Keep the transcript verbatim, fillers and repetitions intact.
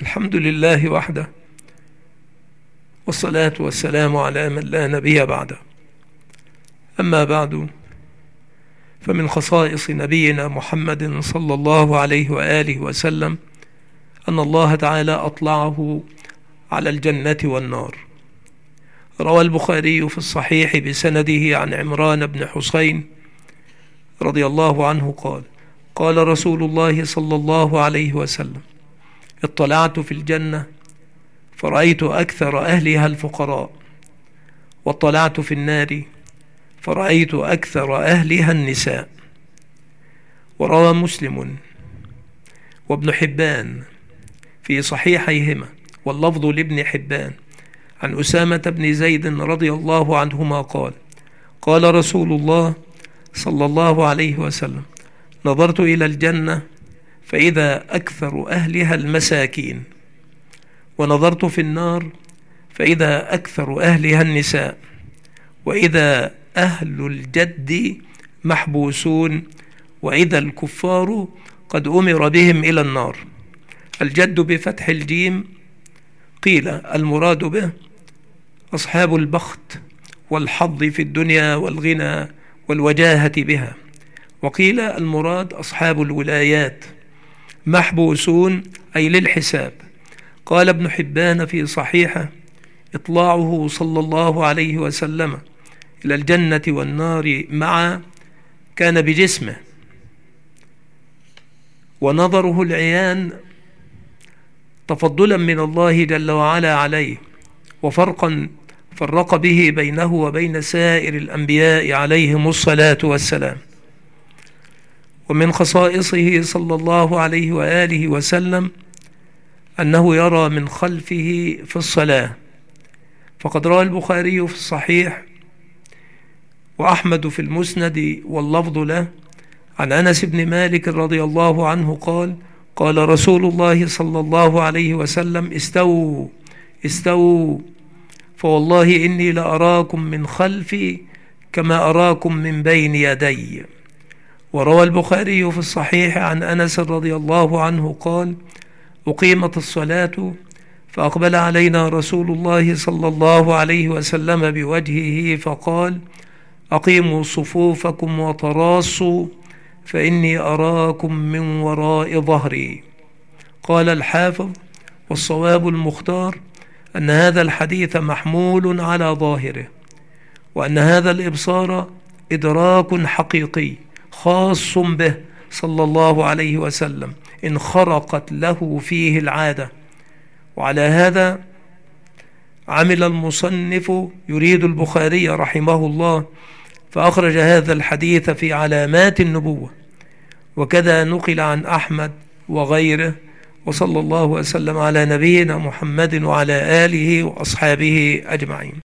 الحمد لله وحده، والصلاة والسلام على من لا نبي بعده. أما بعد، فمن خصائص نبينا محمد صلى الله عليه وآله وسلم أن الله تعالى أطلعه على الجنة والنار. روى البخاري في الصحيح بسنده عن عمران بن حسين رضي الله عنه قال: قال رسول الله صلى الله عليه وسلم: اطلعت في الجنة فرأيت أكثر أهلها الفقراء، واطلعت في النار فرأيت أكثر أهلها النساء. وروى مسلم وابن حبان في صحيحيهما واللفظ لابن حبان عن أسامة بن زيد رضي الله عنهما قال: قال رسول الله صلى الله عليه وسلم: نظرت إلى الجنة فإذا أكثر أهلها المساكين، ونظرت في النار فإذا أكثر أهلها النساء، وإذا أهل الجد محبوسون، وإذا الكفار قد أمر بهم إلى النار. الجد بفتح الجيم، قيل المراد به أصحاب البخت والحظ في الدنيا والغنى والوجاهة بها، وقيل المراد أصحاب الولايات محبوسون أي للحساب. قال ابن حبان في صحيحه: إطلاعه صلى الله عليه وسلم إلى الجنة والنار معا كان بجسمه، ونظره العيان تفضلا من الله جل وعلا عليه، وفرقا فرق به بينه وبين سائر الأنبياء عليهم الصلاة والسلام. ومن خصائصه صلى الله عليه وآله وسلم أنه يرى من خلفه في الصلاة، فقد روى البخاري في الصحيح وأحمد في المسند واللفظ له عن أنس بن مالك رضي الله عنه قال: قال رسول الله صلى الله عليه وسلم: استووا استووا فوالله إني لأراكم من خلفي كما أراكم من بين يدي. وروى البخاري في الصحيح عن أنس رضي الله عنه قال: أقيمت الصلاة فأقبل علينا رسول الله صلى الله عليه وسلم بوجهه فقال: أقيموا صفوفكم وتراصوا فإني أراكم من وراء ظهري. قال الحافظ: والصواب المختار أن هذا الحديث محمول على ظاهره، وأن هذا الإبصار إدراك حقيقي خاص به صلى الله عليه وسلم انخرقت له فيه العادة. وعلى هذا عمل المصنف يريد البخاري رحمه الله، فأخرج هذا الحديث في علامات النبوة، وكذا نقل عن أحمد وغيره. وصلى الله وسلم على نبينا محمد وعلى آله وأصحابه أجمعين.